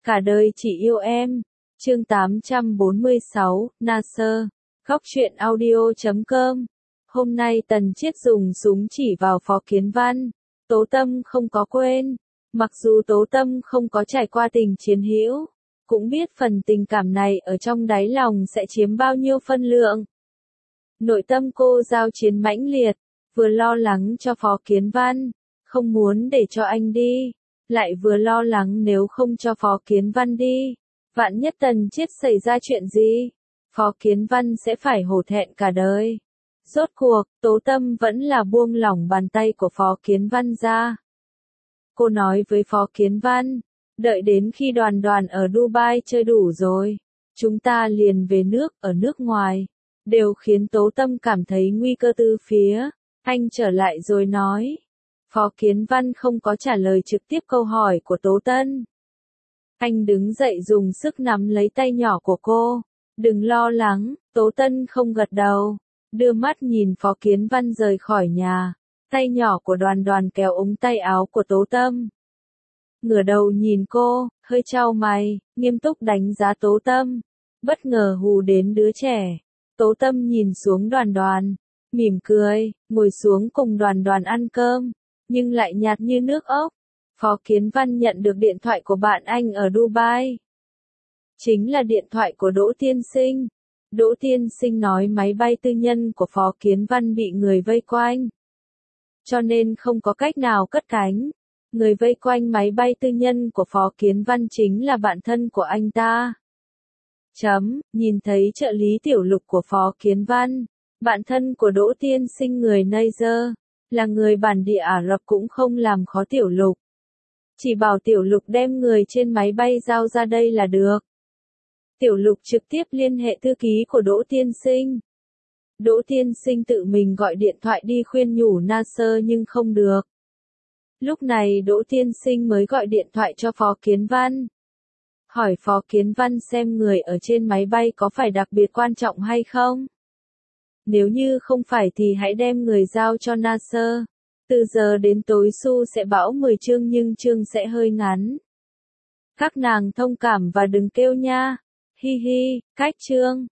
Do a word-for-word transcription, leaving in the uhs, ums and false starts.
Cả đời chỉ yêu em. Chương tám trăm bốn mươi sáu, Nasser. Góc truyện audio chấm com. Hôm nay Tần Chiết dùng súng chỉ vào Phó Kiến Văn. Tố Tâm không có quên. Mặc dù Tố Tâm không có trải qua tình chiến hữu, cũng biết phần tình cảm này ở trong đáy lòng sẽ chiếm bao nhiêu phân lượng. Nội tâm cô giao chiến mãnh liệt, vừa lo lắng cho Phó Kiến Văn, không muốn để cho anh đi, lại vừa lo lắng nếu không cho Phó Kiến Văn đi, vạn nhất Tần Chiết xảy ra chuyện gì, Phó Kiến Văn sẽ phải hổ thẹn cả đời. Rốt cuộc, Tố Tâm vẫn là buông lỏng bàn tay của Phó Kiến Văn ra. Cô nói với Phó Kiến Văn, đợi đến khi Đoàn Đoàn ở Dubai chơi đủ rồi, chúng ta liền về nước. Ở nước ngoài đều khiến Tố Tâm cảm thấy nguy cơ từ phía. Anh trở lại rồi nói. Phó Kiến Văn không có trả lời trực tiếp câu hỏi của Tố Tân. Anh đứng dậy dùng sức nắm lấy tay nhỏ của cô. Đừng lo lắng. Tố Tân không gật đầu, đưa mắt nhìn Phó Kiến Văn rời khỏi nhà. Tay nhỏ của Đoàn Đoàn kéo ống tay áo của Tố Tâm. Ngửa đầu nhìn cô, hơi chau mày, nghiêm túc đánh giá Tố Tâm. Bất ngờ hù đến đứa trẻ. Tố Tâm nhìn xuống Đoàn Đoàn, mỉm cười, ngồi xuống cùng Đoàn Đoàn ăn cơm, nhưng lại nhạt như nước ốc. Phó Kiến Văn nhận được điện thoại của bạn anh ở Dubai. Chính là điện thoại của Đỗ Tiên Sinh. Đỗ Tiên Sinh nói máy bay tư nhân của Phó Kiến Văn bị người vây quanh, cho nên không có cách nào cất cánh. Người vây quanh máy bay tư nhân của Phó Kiến Văn chính là bạn thân của anh ta. Chấm, nhìn thấy trợ lý tiểu lục của Phó Kiến Văn, bạn thân của Đỗ Tiên Sinh người Niger, là người bản địa Ả Rập cũng không làm khó tiểu lục. Chỉ bảo tiểu lục đem người trên máy bay giao ra đây là được. Tiểu lục trực tiếp liên hệ thư ký của Đỗ Tiên Sinh. Đỗ Tiên Sinh tự mình gọi điện thoại đi khuyên nhủ Nasser nhưng không được. Lúc này Đỗ Tiên Sinh mới gọi điện thoại cho Phó Kiến Văn. Hỏi Phó Kiến Văn xem người ở trên máy bay có phải đặc biệt quan trọng hay không. Nếu như không phải thì hãy đem người giao cho Nasser. Từ giờ đến tối Su sẽ bão mười chương nhưng chương sẽ hơi ngắn. Các nàng thông cảm và đừng kêu nha. Hi hi, cách chương.